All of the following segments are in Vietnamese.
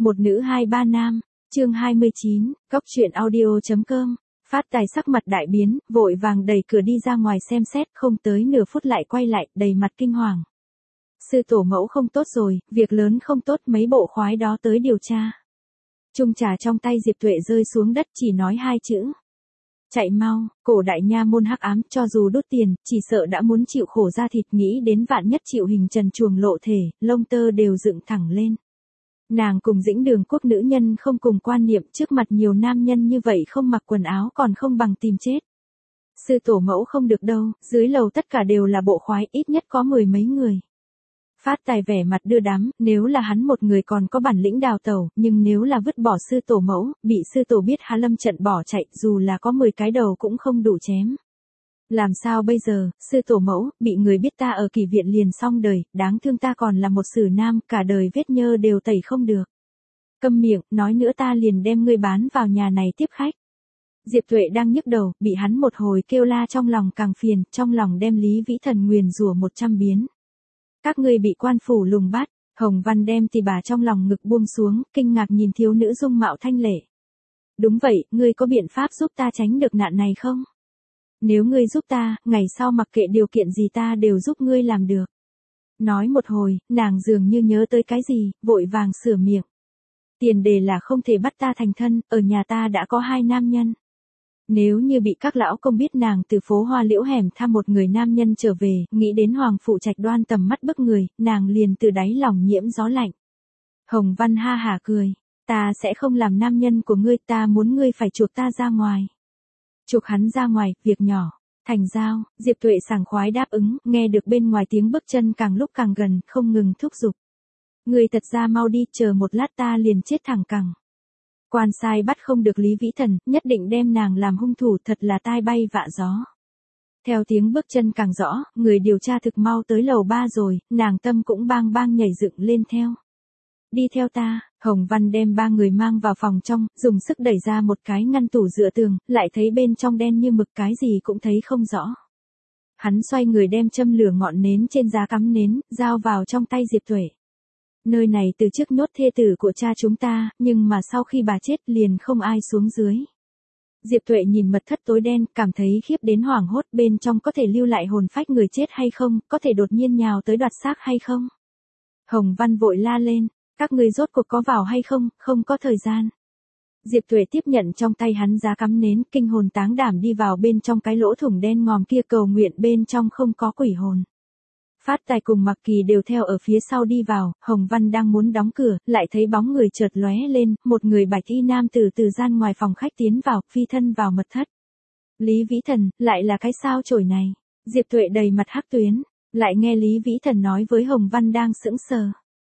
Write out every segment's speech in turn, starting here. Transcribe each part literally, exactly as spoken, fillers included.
Một nữ hai ba nam, chương hai mươi chín, góc truyện audio.com. Phát Tài sắc mặt đại biến, vội vàng đẩy cửa đi ra ngoài xem xét, không tới nửa phút lại quay lại, đầy mặt kinh hoàng. Sư tổ mẫu không tốt rồi, việc lớn không tốt, mấy bộ khoái đó tới điều tra. Chung trà trong tay Diệp Tuệ rơi xuống đất, chỉ nói hai chữ. Chạy mau. Cổ đại nha môn hắc ám, cho dù đốt tiền, chỉ sợ đã muốn chịu khổ ra thịt, nghĩ đến vạn nhất chịu hình trần truồng lộ thể, lông tơ đều dựng thẳng lên. Nàng cùng Dĩnh Đường Quốc nữ nhân không cùng quan niệm, trước mặt nhiều nam nhân như vậy không mặc quần áo còn không bằng tìm chết. Sư tổ mẫu không được đâu, dưới lầu tất cả đều là bộ khoái, ít nhất có mười mấy người. Phát Tài vẻ mặt đưa đám, nếu là hắn một người còn có bản lĩnh đào tẩu, nhưng nếu là vứt bỏ sư tổ mẫu, bị sư tổ biết há lâm trận bỏ chạy, dù là có mười cái đầu cũng không đủ chém. Làm sao bây giờ, sư tổ mẫu, bị người biết ta ở Kỳ viện liền xong đời, đáng thương ta còn là một sử nam, cả đời vết nhơ đều tẩy không được. Câm miệng, nói nữa ta liền đem ngươi bán vào nhà này tiếp khách. Diệp Tuệ đang nhức đầu, bị hắn một hồi kêu la trong lòng càng phiền, trong lòng đem Lý Vĩ Thần nguyền rủa một trăm biến. Các ngươi bị quan phủ lùng bắt. Hồng Văn đem tỳ bà trong lòng ngực buông xuống, kinh ngạc nhìn thiếu nữ dung mạo thanh lệ. Đúng vậy, ngươi có biện pháp giúp ta tránh được nạn này không? Nếu ngươi giúp ta, ngày sau mặc kệ điều kiện gì ta đều giúp ngươi làm được. Nói một hồi, nàng dường như nhớ tới cái gì, vội vàng sửa miệng. Tiền đề là không thể bắt ta thành thân, ở nhà ta đã có hai nam nhân. Nếu như bị các lão công biết nàng từ phố Hoa Liễu hẻm thăm một người nam nhân trở về, nghĩ đến Hoàng Phụ Trạch Đoan tầm mắt bức người, nàng liền từ đáy lòng nhiễm gió lạnh. Hồng Văn ha hả cười, ta sẽ không làm nam nhân của ngươi, ta muốn ngươi phải chuộc ta ra ngoài. Chuộc hắn ra ngoài, việc nhỏ. Thành giao. Diệp Tuệ sảng khoái đáp ứng, nghe được bên ngoài tiếng bước chân càng lúc càng gần, không ngừng thúc giục. Ngươi thật ra mau đi, chờ một lát ta liền chết thẳng cẳng. Quan sai bắt không được Lý Vĩ Thần, nhất định đem nàng làm hung thủ, thật là tai bay vạ gió. Theo tiếng bước chân càng rõ, người điều tra thực mau tới lầu ba rồi, nàng tâm cũng bang bang nhảy dựng lên theo. Đi theo ta. Hồng Văn đem ba người mang vào phòng trong, dùng sức đẩy ra một cái ngăn tủ dựa tường, lại thấy bên trong đen như mực, cái gì cũng thấy không rõ. Hắn xoay người đem châm lửa ngọn nến trên giá cắm nến, giao vào trong tay Diệp Tuệ. Nơi này từ trước nhốt thê tử của cha chúng ta, nhưng mà sau khi bà chết liền không ai xuống dưới. Diệp Tuệ nhìn mật thất tối đen, cảm thấy khiếp đến hoảng hốt, bên trong có thể lưu lại hồn phách người chết hay không, có thể đột nhiên nhào tới đoạt xác hay không. Hồng Văn vội la lên, các ngươi rốt cuộc có vào hay không, không có thời gian. Diệp Tuệ tiếp nhận trong tay hắn giá cắm nến, kinh hồn táng đảm đi vào bên trong cái lỗ thủng đen ngòm kia, cầu nguyện bên trong không có quỷ hồn. Phát Tài cùng Mặc Kỳ đều theo ở phía sau đi vào, Hồng Văn đang muốn đóng cửa, lại thấy bóng người chợt lóe lên, một người bạch y nam tử từ gian ngoài phòng khách tiến vào, phi thân vào mật thất. Lý Vĩ Thần, lại là cái sao chổi này. Diệp Tuệ đầy mặt hắc tuyến, lại nghe Lý Vĩ Thần nói với Hồng Văn đang sững sờ.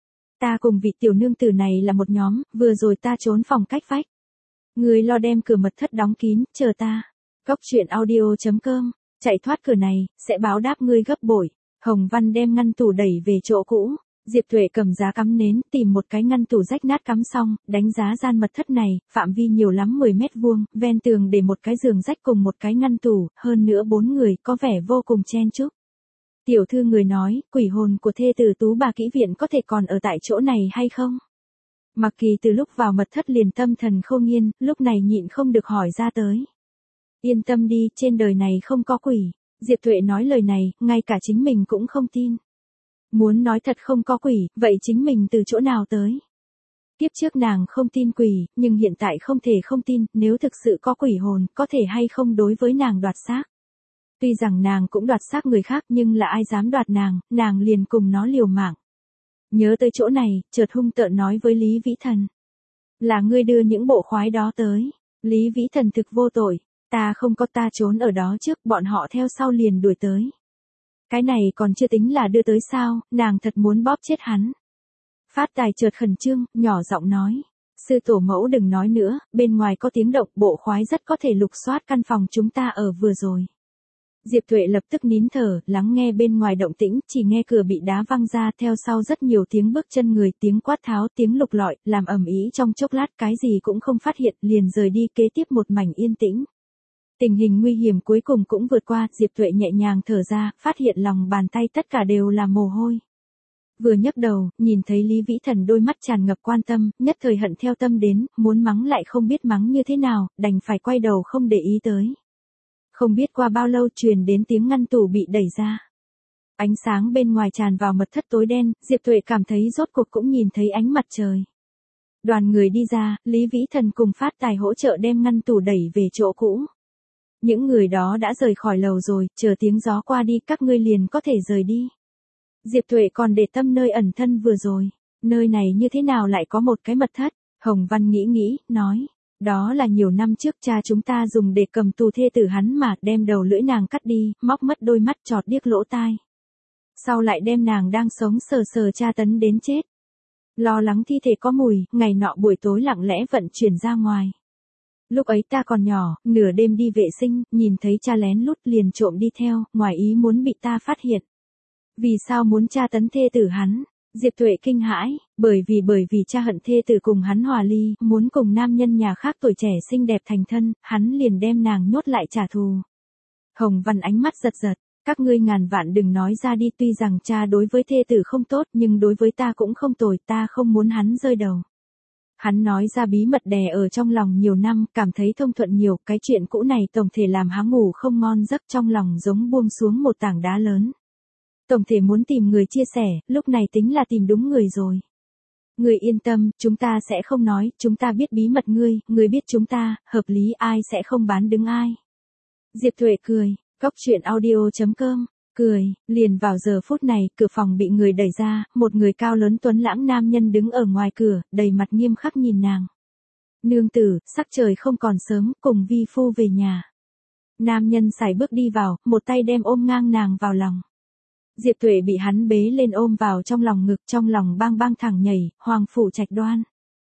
Ta cùng vị tiểu nương tử này là một nhóm, vừa rồi ta trốn phòng cách vách. Người lo đem cửa mật thất đóng kín, chờ ta. Góc truyện audio.com, chạy thoát cửa này, sẽ báo đáp ngươi gấp bội. Hồng Văn đem ngăn tủ đẩy về chỗ cũ. Diệp Tuệ cầm giá cắm nến, tìm một cái ngăn tủ rách nát cắm xong, đánh giá gian mật thất này, phạm vi nhiều lắm mười mét vuông, ven tường để một cái giường rách cùng một cái ngăn tủ, hơn nữa bốn người, có vẻ vô cùng chen chúc. Tiểu thư người nói, quỷ hồn của thê tử Tú Bà Kỹ Viện có thể còn ở tại chỗ này hay không? Mặc Kỳ từ lúc vào mật thất liền tâm thần khô nghiên, lúc này nhịn không được hỏi ra tới. Yên tâm đi, trên đời này không có quỷ. Diệp Tuệ nói lời này, ngay cả chính mình cũng không tin. Muốn nói thật không có quỷ, vậy chính mình từ chỗ nào tới? Kiếp trước nàng không tin quỷ, nhưng hiện tại không thể không tin, nếu thực sự có quỷ hồn, có thể hay không đối với nàng đoạt xác. Tuy rằng nàng cũng đoạt xác người khác, nhưng là ai dám đoạt nàng, nàng liền cùng nó liều mạng. Nhớ tới chỗ này, chợt hung tợn nói với Lý Vĩ Thần. Là ngươi đưa những bộ khoái đó tới. Lý Vĩ Thần thực vô tội. Ta không có, ta trốn ở đó trước, bọn họ theo sau liền đuổi tới. Cái này còn chưa tính là đưa tới sao, nàng thật muốn bóp chết hắn. Phát Tài chợt khẩn trương, nhỏ giọng nói. Sư tổ mẫu đừng nói nữa, bên ngoài có tiếng động, bộ khoái rất có thể lục soát căn phòng chúng ta ở vừa rồi. Diệp Tuệ lập tức nín thở, lắng nghe bên ngoài động tĩnh, chỉ nghe cửa bị đá văng ra, theo sau rất nhiều tiếng bước chân người, tiếng quát tháo, tiếng lục lọi, làm ầm ĩ trong chốc lát, cái gì cũng không phát hiện, liền rời đi, kế tiếp một mảnh yên tĩnh. Tình hình nguy hiểm cuối cùng cũng vượt qua, Diệp Tuệ nhẹ nhàng thở ra, phát hiện lòng bàn tay tất cả đều là mồ hôi. Vừa nhấc đầu, nhìn thấy Lý Vĩ Thần đôi mắt tràn ngập quan tâm, nhất thời hận theo tâm đến, muốn mắng lại không biết mắng như thế nào, đành phải quay đầu không để ý tới. Không biết qua bao lâu truyền đến tiếng ngăn tủ bị đẩy ra. Ánh sáng bên ngoài tràn vào mật thất tối đen, Diệp Tuệ cảm thấy rốt cuộc cũng nhìn thấy ánh mặt trời. Đoàn người đi ra, Lý Vĩ Thần cùng Phát Tài hỗ trợ đem ngăn tủ đẩy về chỗ cũ. Những người đó đã rời khỏi lầu rồi, chờ tiếng gió qua đi các ngươi liền có thể rời đi. Diệp Tuệ còn để tâm nơi ẩn thân vừa rồi. Nơi này như thế nào lại có một cái mật thất? Hồng Văn nghĩ nghĩ, nói. Đó là nhiều năm trước cha chúng ta dùng để cầm tù thê tử hắn mà đem đầu lưỡi nàng cắt đi, móc mất đôi mắt chọt điếc lỗ tai. Sau lại đem nàng đang sống sờ sờ tra tấn đến chết. Lo lắng thi thể có mùi, ngày nọ buổi tối lặng lẽ vận chuyển ra ngoài. Lúc ấy ta còn nhỏ, nửa đêm đi vệ sinh, nhìn thấy cha lén lút liền trộm đi theo, ngoài ý muốn bị ta phát hiện. Vì sao muốn tra tấn thê tử hắn? Diệp Tuệ kinh hãi, bởi vì bởi vì cha hận thê tử cùng hắn hòa ly, muốn cùng nam nhân nhà khác tuổi trẻ xinh đẹp thành thân, hắn liền đem nàng nhốt lại trả thù. Hồng Văn ánh mắt giật giật, các ngươi ngàn vạn đừng nói ra đi, tuy rằng cha đối với thê tử không tốt nhưng đối với ta cũng không tồi, ta không muốn hắn rơi đầu. Hắn nói ra bí mật đè ở trong lòng nhiều năm, cảm thấy thông thuận nhiều, cái chuyện cũ này tổng thể làm hắn ngủ không ngon giấc, trong lòng giống buông xuống một tảng đá lớn. Tổng thể muốn tìm người chia sẻ, lúc này tính là tìm đúng người rồi. Người yên tâm, chúng ta sẽ không nói, chúng ta biết bí mật ngươi, ngươi biết chúng ta, hợp lý ai sẽ không bán đứng ai. Diệp Tuệ cười, Cóc Truyện Audio chấm com, cười, liền vào giờ phút này, cửa phòng bị người đẩy ra, một người cao lớn tuấn lãng nam nhân đứng ở ngoài cửa, đầy mặt nghiêm khắc nhìn nàng. Nương tử, sắc trời không còn sớm, cùng vi phu về nhà. Nam nhân sải bước đi vào, một tay đem ôm ngang nàng vào lòng. Diệp Tuệ bị hắn bế lên ôm vào trong lòng ngực, trong lòng bang bang thẳng nhảy, Hoàng Phủ Trạch Đoan.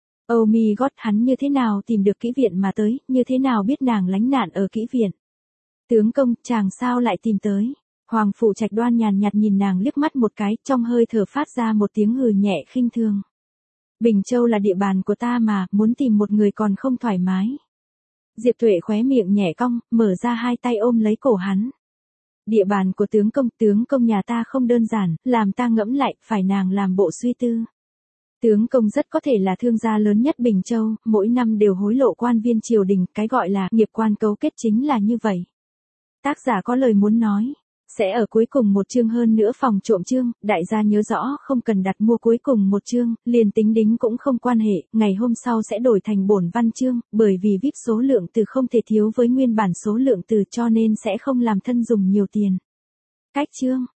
Oh my god, hắn như thế nào tìm được kỹ viện mà tới, như thế nào biết nàng lánh nạn ở kỹ viện. Tướng công, chàng sao lại tìm tới. Hoàng Phủ Trạch Đoan nhàn nhạt nhìn nàng liếc mắt một cái, trong hơi thở phát ra một tiếng hừ nhẹ khinh thường. Bình Châu là địa bàn của ta mà, muốn tìm một người còn không thoải mái. Diệp Tuệ khóe miệng nhẹ cong, mở ra hai tay ôm lấy cổ hắn. Địa bàn của tướng công, tướng công nhà ta không đơn giản, làm ta ngẫm lại, phải nàng làm bộ suy tư. Tướng công rất có thể là thương gia lớn nhất Bình Châu, mỗi năm đều hối lộ quan viên triều đình, cái gọi là nghiệp quan cấu kết chính là như vậy. Tác giả có lời muốn nói, sẽ ở cuối cùng một chương hơn nữa phòng trộm chương, đại gia nhớ rõ không cần đặt mua cuối cùng một chương, liền tính đính cũng không quan hệ, ngày hôm sau sẽ đổi thành bổn văn chương, bởi vì vê i pê số lượng từ không thể thiếu với nguyên bản số lượng từ cho nên sẽ không làm thân dùng nhiều tiền. Cách chương